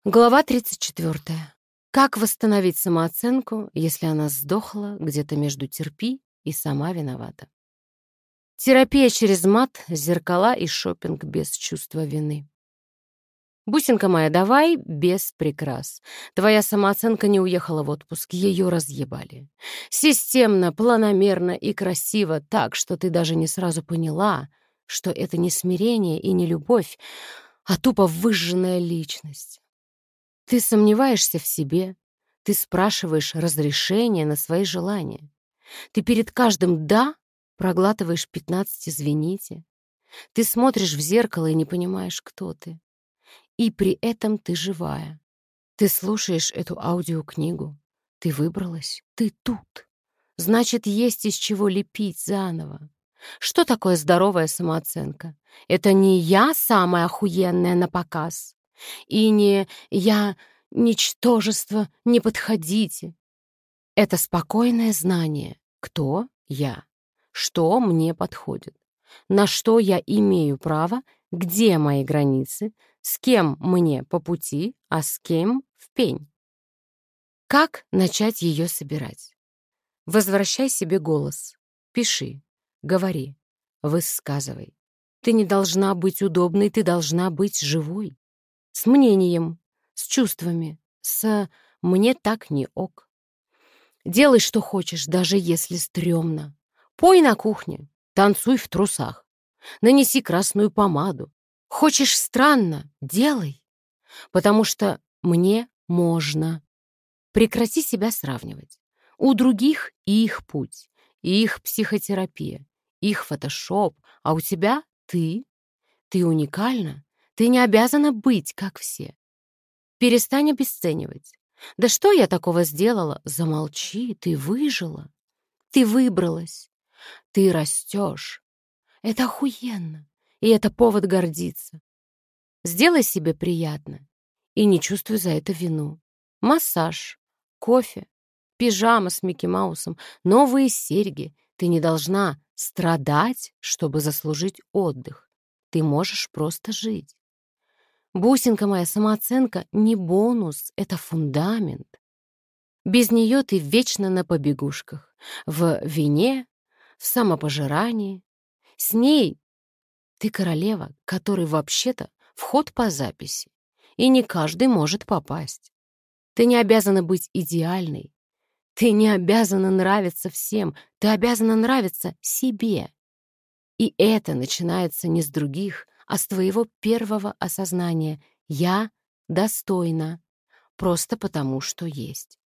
Глава 34. Как восстановить самооценку, если она сдохла где-то между терпи и сама виновата? Терапия через мат, зеркала и шопинг без чувства вины. Бусинка моя, давай без прикрас. Твоя самооценка не уехала в отпуск, ее разъебали. Системно, планомерно и красиво, так, что ты даже не сразу поняла, что это не смирение и не любовь, а тупо выжженная личность. Ты сомневаешься в себе, ты спрашиваешь разрешения на свои желания. Ты перед каждым «да» проглатываешь 15 «извините». Ты смотришь в зеркало и не понимаешь, кто ты. И при этом ты живая. Ты слушаешь эту аудиокнигу. Ты выбралась. Ты тут. Значит, есть из чего лепить заново. Что такое здоровая самооценка? Это не я самая охуенная на показ. И не я ничтожество, не подходите. Это спокойное знание, кто я, что мне подходит, на что я имею право, где мои границы, с кем мне по пути, а с кем в пень. Как начать ее собирать? Возвращай себе голос. Пиши, говори, высказывай. Ты не должна быть удобной, ты должна быть живой. С мнением, с чувствами, с «мне так не ок». Делай, что хочешь, даже если стрёмно. Пой на кухне, танцуй в трусах, нанеси красную помаду. Хочешь странно — делай, потому что мне можно. Прекрати себя сравнивать. У других их путь, их психотерапия, их фотошоп, а у тебя ты. Ты уникальна, ты не обязана быть, как все. Перестань обесценивать. Да что я такого сделала? Замолчи, ты выжила. Ты выбралась. Ты растешь. Это охуенно. И это повод гордиться. Сделай себе приятно. И не чувствуй за это вину. Массаж, кофе, пижама с Микки Маусом, новые серьги. Ты не должна страдать, чтобы заслужить отдых. Ты можешь просто жить. Бусинка моя, самооценка не бонус, это фундамент. Без нее ты вечно на побегушках, в вине, в самопожирании. С ней ты королева, которой вообще-то вход по записи, и не каждый может попасть. Ты не обязана быть идеальной, ты не обязана нравиться всем, ты обязана нравиться себе. И это начинается не с других, а с твоего первого осознания «я достойна», просто потому что есть.